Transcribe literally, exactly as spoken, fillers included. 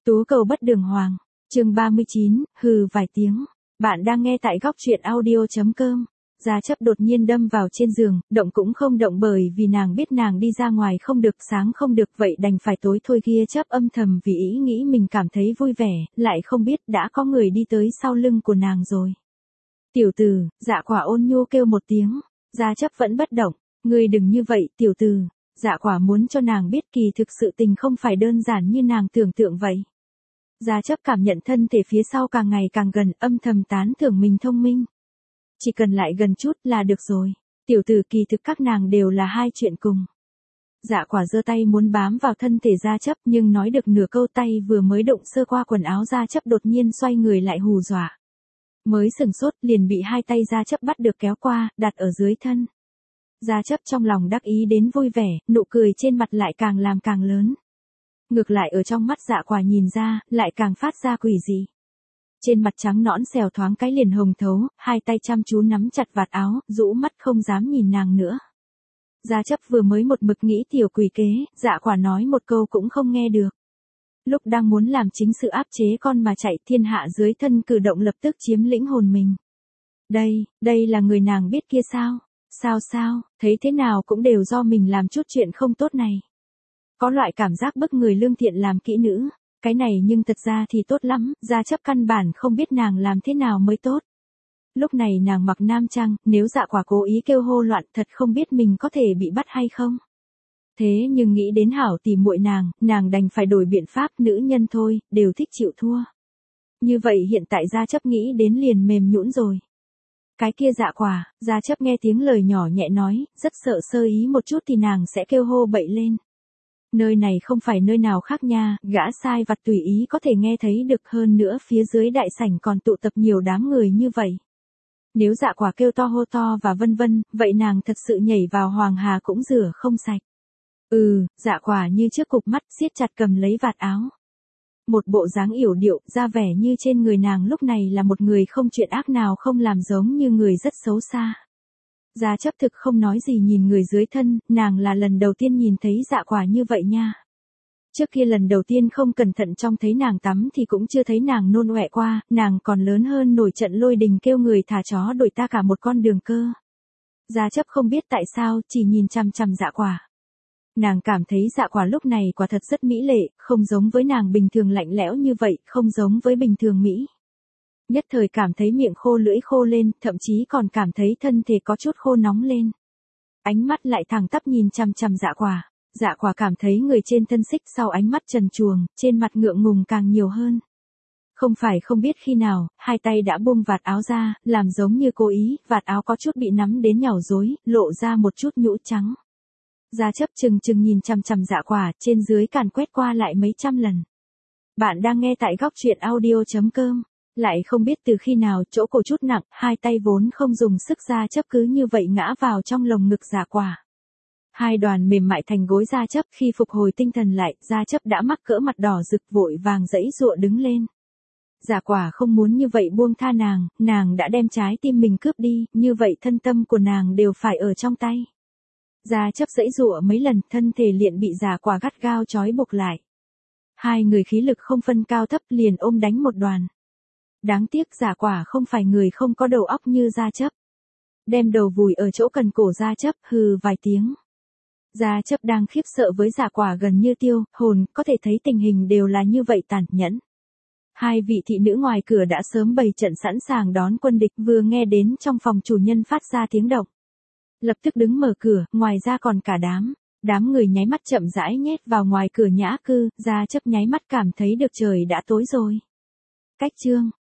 Tú cầu bất đường hoàng. Chương ba mươi chín, hừ vài tiếng. Bạn đang nghe tại góc truyện audio chấm com. Gia Chấp đột nhiên đâm vào trên giường, động cũng không động bởi vì nàng biết nàng đi ra ngoài không được, sáng không được, vậy đành phải tối thôi kia. Chấp âm thầm vì ý nghĩ mình cảm thấy vui vẻ, lại không biết đã có người đi tới sau lưng của nàng rồi. Tiểu tử, Dạ Quả ôn nhu kêu một tiếng. Gia Chấp vẫn bất động. Ngươi đừng như vậy, tiểu tử. Dạ Quả muốn cho nàng biết kỳ thực sự tình không phải đơn giản như nàng tưởng tượng vậy. Gia Chấp cảm nhận thân thể phía sau càng ngày càng gần, âm thầm tán thưởng mình thông minh. Chỉ cần lại gần chút là được rồi. Tiểu tử, kỳ thực các nàng đều là hai chuyện cùng. Dạ Quả giơ tay muốn bám vào thân thể Gia Chấp, nhưng nói được nửa câu tay vừa mới động sơ qua quần áo Gia Chấp đột nhiên xoay người lại hù dọa. Mới sừng sốt liền bị hai tay Gia Chấp bắt được kéo qua, đặt ở dưới thân. Gia Chấp trong lòng đắc ý đến vui vẻ, nụ cười trên mặt lại càng làm càng lớn. Ngược lại ở trong mắt Dạ Quả nhìn ra, lại càng phát ra quỷ dị. Trên mặt trắng nõn xèo thoáng cái liền hồng thấu, hai tay chăm chú nắm chặt vạt áo, rũ mắt không dám nhìn nàng nữa. Gia Chấp vừa mới một mực nghĩ tiểu quỷ kế, Dạ Quả nói một câu cũng không nghe được. Lúc đang muốn làm chính sự áp chế con mà chạy, thiên hạ dưới thân cử động lập tức chiếm lĩnh hồn mình. Đây, đây là người nàng biết kia sao? Sao sao, thấy thế nào cũng đều do mình làm chút chuyện không tốt này. Có loại cảm giác bức người lương thiện làm kỹ nữ, cái này nhưng thật ra thì tốt lắm, Gia Chấp căn bản không biết nàng làm thế nào mới tốt. Lúc này nàng mặc nam trang, nếu Dạ Quả cố ý kêu hô loạn thật không biết mình có thể bị bắt hay không. Thế nhưng nghĩ đến hảo tỉ muội nàng, nàng đành phải đổi biện pháp, nữ nhân thôi, đều thích chịu thua. Như vậy hiện tại Gia Chấp nghĩ đến liền mềm nhũn rồi. Cái kia Dạ Quả, Gia Chấp nghe tiếng lời nhỏ nhẹ nói, rất sợ sơ ý một chút thì nàng sẽ kêu hô bậy lên. Nơi này không phải nơi nào khác nha, gã sai vặt tùy ý có thể nghe thấy được, hơn nữa phía dưới đại sảnh còn tụ tập nhiều đám người như vậy. Nếu Dạ Quả kêu to hô to và vân vân, vậy nàng thật sự nhảy vào hoàng hà cũng rửa không sạch. Ừ, Dạ Quả như trước cục mắt siết chặt cầm lấy vạt áo. Một bộ dáng yểu điệu, ra vẻ như trên người nàng lúc này là một người không chuyện ác nào không làm, giống như người rất xấu xa. Gia Chấp thực không nói gì nhìn người dưới thân, nàng là lần đầu tiên nhìn thấy Dạ Quả như vậy nha. Trước kia lần đầu tiên không cẩn thận trong thấy nàng tắm thì cũng chưa thấy nàng nôn ọe qua, nàng còn lớn hơn nổi trận lôi đình kêu người thả chó đuổi ta cả một con đường cơ. Gia Chấp không biết tại sao, chỉ nhìn chằm chằm Dạ Quả. Nàng cảm thấy Dạ Quả lúc này quả thật rất mỹ lệ, không giống với nàng bình thường lạnh lẽo như vậy, không giống với bình thường Mỹ. Nhất thời cảm thấy miệng khô lưỡi khô lên, thậm chí còn cảm thấy thân thể có chút khô nóng lên. Ánh mắt lại thẳng tắp nhìn chằm chằm Dạ Quả. Dạ Quả cảm thấy người trên thân xích sau ánh mắt trần truồng, trên mặt ngượng ngùng càng nhiều hơn. Không phải không biết khi nào, hai tay đã buông vạt áo ra, làm giống như cố ý, vạt áo có chút bị nắm đến nhàu rối, lộ ra một chút nhũ trắng. Gia Chấp chừng chừng nhìn chằm chằm Dạ Quả, trên dưới càn quét qua lại mấy trăm lần. Bạn đang nghe tại góc truyện audio chấm com. Lại không biết từ khi nào chỗ cổ chút nặng, hai tay vốn không dùng sức Gia Chấp cứ như vậy ngã vào trong lồng ngực Dạ Quả. Hai đoàn mềm mại thành gối Gia Chấp, khi phục hồi tinh thần lại, Gia Chấp đã mắc cỡ mặt đỏ rực vội vàng giãy giụa đứng lên. Dạ Quả không muốn như vậy buông tha nàng, nàng đã đem trái tim mình cướp đi, như vậy thân tâm của nàng đều phải ở trong tay. Gia Chấp giãy giụa mấy lần, thân thể liền bị Dạ Quả gắt gao trói buộc lại. Hai người khí lực không phân cao thấp liền ôm đánh một đoàn. Đáng tiếc Dạ Quả không phải người không có đầu óc như Gia Chấp. Đem đầu vùi ở chỗ cần cổ Gia Chấp, hừ vài tiếng. Gia Chấp đang khiếp sợ với Dạ Quả gần như tiêu hồn, có thể thấy tình hình đều là như vậy tàn nhẫn. Hai vị thị nữ ngoài cửa đã sớm bày trận sẵn sàng đón quân địch, vừa nghe đến trong phòng chủ nhân phát ra tiếng động. Lập tức đứng mở cửa, ngoài ra còn cả đám. Đám người nháy mắt chậm rãi nhét vào ngoài cửa nhã cư, Gia Chấp nháy mắt cảm thấy được trời đã tối rồi. Cách chương